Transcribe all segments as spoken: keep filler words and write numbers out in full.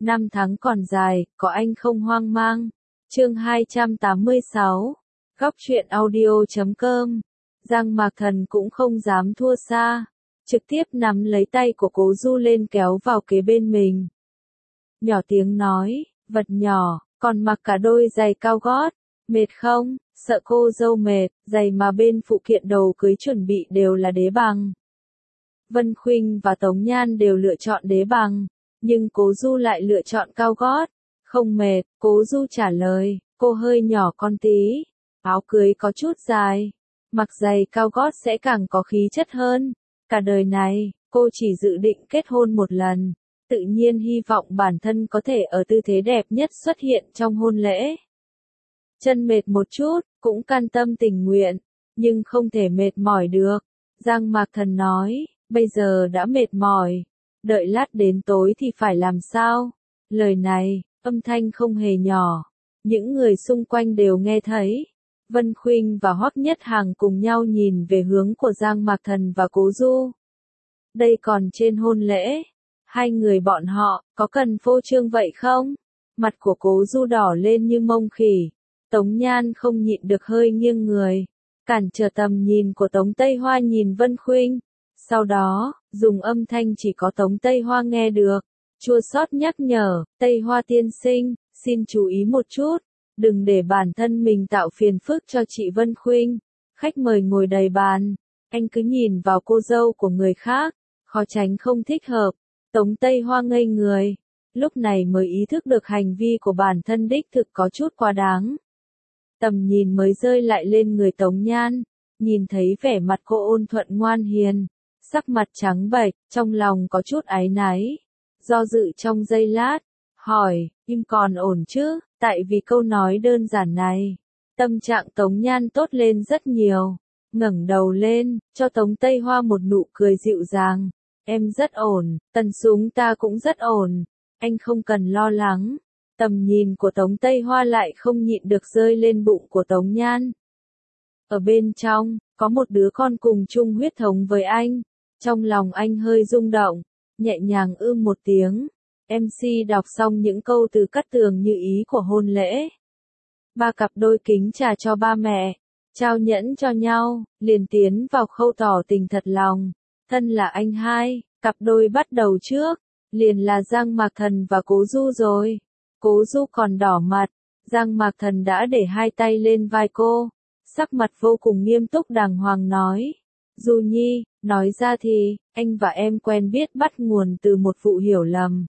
Năm tháng còn dài, có anh không hoang mang. Chương hai trăm tám mươi sáu. Góc truyện audio chấm com. Giang Mạc Thần cũng không dám thua xa, trực tiếp nắm lấy tay của Cố Du lên kéo vào kế bên mình. Nhỏ tiếng nói, vật nhỏ, còn mặc cả đôi giày cao gót, mệt không? Sợ cô dâu mệt, giày mà bên phụ kiện đầu cưới chuẩn bị đều là đế bằng. Vân Khuynh và Tống Nhan đều lựa chọn đế bằng, nhưng Cố Du lại lựa chọn cao gót. Không mệt, Cố Du trả lời, cô hơi nhỏ con tí, áo cưới có chút dài, mặc giày cao gót sẽ càng có khí chất hơn. Cả đời này, cô chỉ dự định kết hôn một lần, tự nhiên hy vọng bản thân có thể ở tư thế đẹp nhất xuất hiện trong hôn lễ. Chân mệt một chút, cũng can tâm tình nguyện, nhưng không thể mệt mỏi được. Giang Mạc Thần nói, bây giờ đã mệt mỏi, đợi lát đến tối thì phải làm sao? Lời này, âm thanh không hề nhỏ, những người xung quanh đều nghe thấy. Vân Khuynh và Hoắc Nhất Hàng cùng nhau nhìn về hướng của Giang Mạc Thần và Cố Du. Đây còn trên hôn lễ, hai người bọn họ, có cần phô trương vậy không? Mặt của Cố Du đỏ lên như mông khỉ. Tống Nhan không nhịn được hơi nghiêng người, cản trở tầm nhìn của Tống Tây Hoa nhìn Vân Khuynh. Sau đó, dùng âm thanh chỉ có Tống Tây Hoa nghe được, chua xót nhắc nhở, Tây Hoa tiên sinh, xin chú ý một chút, đừng để bản thân mình tạo phiền phức cho chị Vân Khuynh. Khách mời ngồi đầy bàn, anh cứ nhìn vào cô dâu của người khác, khó tránh không thích hợp. Tống Tây Hoa ngây người, lúc này mới ý thức được hành vi của bản thân đích thực có chút quá đáng. Tầm nhìn mới rơi lại lên người Tống Nhan, nhìn thấy vẻ mặt cô ôn thuận ngoan hiền, sắc mặt trắng bệch, trong lòng có chút áy náy, do dự trong giây lát, hỏi, im còn ổn chứ? Tại vì câu nói đơn giản này, tâm trạng Tống Nhan tốt lên rất nhiều, ngẩng đầu lên, cho Tống Tây Hoa một nụ cười dịu dàng, em rất ổn, tần súng ta cũng rất ổn, anh không cần lo lắng. Tầm nhìn của Tống Tây Hoa lại không nhịn được rơi lên bụng của Tống Nhan. Ở bên trong, có một đứa con cùng chung huyết thống với anh. Trong lòng anh hơi rung động, nhẹ nhàng ưm một tiếng. em xê đọc xong những câu từ cắt tường như ý của hôn lễ. Ba cặp đôi kính trà cho ba mẹ, trao nhẫn cho nhau, liền tiến vào khâu tỏ tình thật lòng. Thân là anh hai, cặp đôi bắt đầu trước, liền là Giang Mạc Thần và Cố Du rồi. Cố Du còn đỏ mặt, Giang Mạc Thần đã để hai tay lên vai cô, sắc mặt vô cùng nghiêm túc đàng hoàng nói. Du Nhi, nói ra thì, anh và em quen biết bắt nguồn từ một vụ hiểu lầm.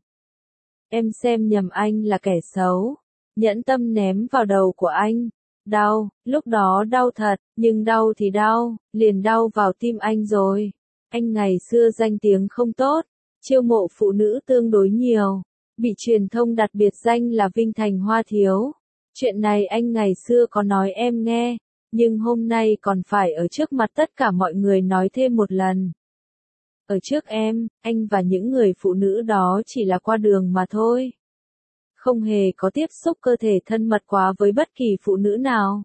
Em xem nhầm anh là kẻ xấu, nhẫn tâm ném vào đầu của anh. Đau, lúc đó đau thật, nhưng đau thì đau, liền đau vào tim anh rồi. Anh ngày xưa danh tiếng không tốt, chiêu mộ phụ nữ tương đối nhiều, bị truyền thông đặt biệt danh là Vinh Thành Hoa Thiếu. Chuyện này anh ngày xưa có nói em nghe, nhưng hôm nay còn phải ở trước mặt tất cả mọi người nói thêm một lần. Ở trước em, anh và những người phụ nữ đó chỉ là qua đường mà thôi. Không hề có tiếp xúc cơ thể thân mật quá với bất kỳ phụ nữ nào.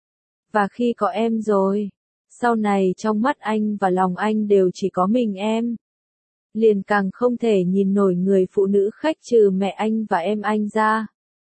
Và khi có em rồi, sau này trong mắt anh và lòng anh đều chỉ có mình em. Liền càng không thể nhìn nổi người phụ nữ khác trừ mẹ anh và em anh ra.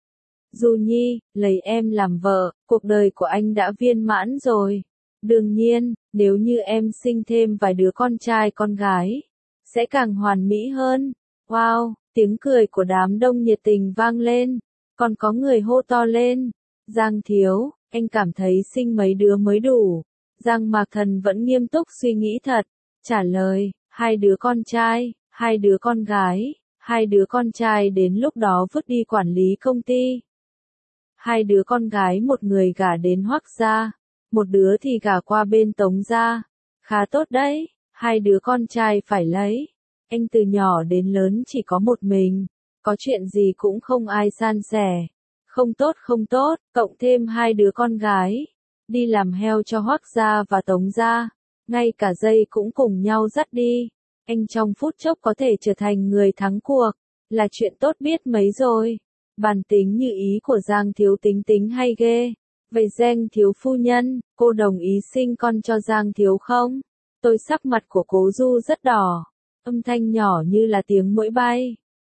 Du Nhi, lấy em làm vợ, cuộc đời của anh đã viên mãn rồi. Đương nhiên, nếu như em sinh thêm vài đứa con trai con gái, sẽ càng hoàn mỹ hơn. Wow, tiếng cười của đám đông nhiệt tình vang lên, còn có người hô to lên. Giang thiếu, anh cảm thấy sinh mấy đứa mới đủ. Giang Mạc Thần vẫn nghiêm túc suy nghĩ thật, trả lời, hai đứa con trai, hai đứa con gái, hai đứa con trai đến lúc đó vứt đi quản lý công ty. Hai đứa con gái một người gả đến Hoắc gia, một đứa thì gả qua bên Tống gia. Khá tốt đấy, hai đứa con trai phải lấy. Anh từ nhỏ đến lớn chỉ có một mình, có chuyện gì cũng không ai san sẻ. Không tốt không tốt, cộng thêm hai đứa con gái, đi làm heo cho Hoắc gia và Tống gia, ngay cả dây cũng cùng nhau dắt đi. Anh trong phút chốc có thể trở thành người thắng cuộc, là chuyện tốt biết mấy rồi. Bản tính như ý của Giang thiếu tính tính hay ghê. Vậy Giang thiếu phu nhân, cô đồng ý sinh con cho Giang thiếu không? Tôi sắc mặt của Cố Du rất đỏ, âm thanh nhỏ như là tiếng muỗi bay.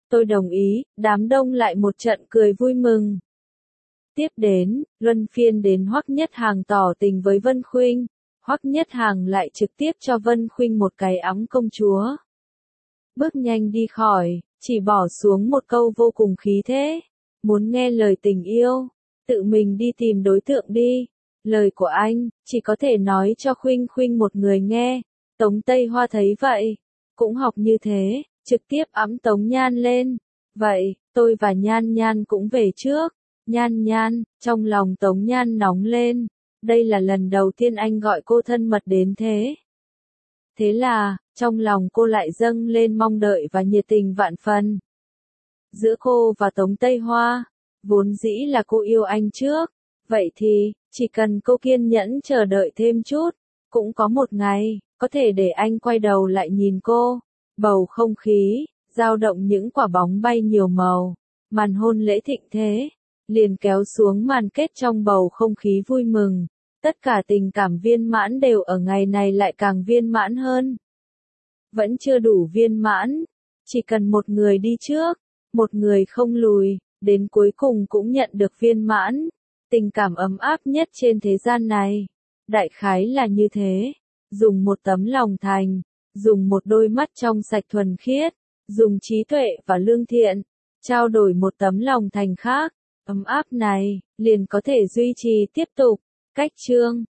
Tôi đồng ý, đám đông lại một trận cười vui mừng. Tiếp đến, luân phiên đến Hoắc Nhất Hàng tỏ tình với Vân Khuynh. Hoắc Nhất Hàng lại trực tiếp cho Vân Khuynh một cái óng công chúa. Bước nhanh đi khỏi, chỉ bỏ xuống một câu vô cùng khí thế. Muốn nghe lời tình yêu, tự mình đi tìm đối tượng đi. Lời của anh, chỉ có thể nói cho Khuynh Khuynh một người nghe. Tống Tây Hoa thấy vậy, cũng học như thế, trực tiếp ẵm Tống Nhan lên. Vậy, tôi và Nhan Nhan cũng về trước. Nhan Nhan, trong lòng Tống Nhan nóng lên. Đây là lần đầu tiên anh gọi cô thân mật đến thế. Thế là, trong lòng cô lại dâng lên mong đợi và nhiệt tình vạn phần. Giữa cô và Tống Tây Hoa, vốn dĩ là cô yêu anh trước. Vậy thì, chỉ cần cô kiên nhẫn chờ đợi thêm chút, cũng có một ngày, có thể để anh quay đầu lại nhìn cô. Bầu không khí, dao động những quả bóng bay nhiều màu, màn hôn lễ thịnh thế, liền kéo xuống màn kết trong bầu không khí vui mừng. Tất cả tình cảm viên mãn đều ở ngày này lại càng viên mãn hơn. Vẫn chưa đủ viên mãn, chỉ cần một người đi trước, một người không lùi, đến cuối cùng cũng nhận được viên mãn. Tình cảm ấm áp nhất trên thế gian này. Đại khái là như thế. Dùng một tấm lòng thành, dùng một đôi mắt trong sạch thuần khiết, dùng trí tuệ và lương thiện, trao đổi một tấm lòng thành khác. Ấm áp này, liền có thể duy trì tiếp tục. Cách chương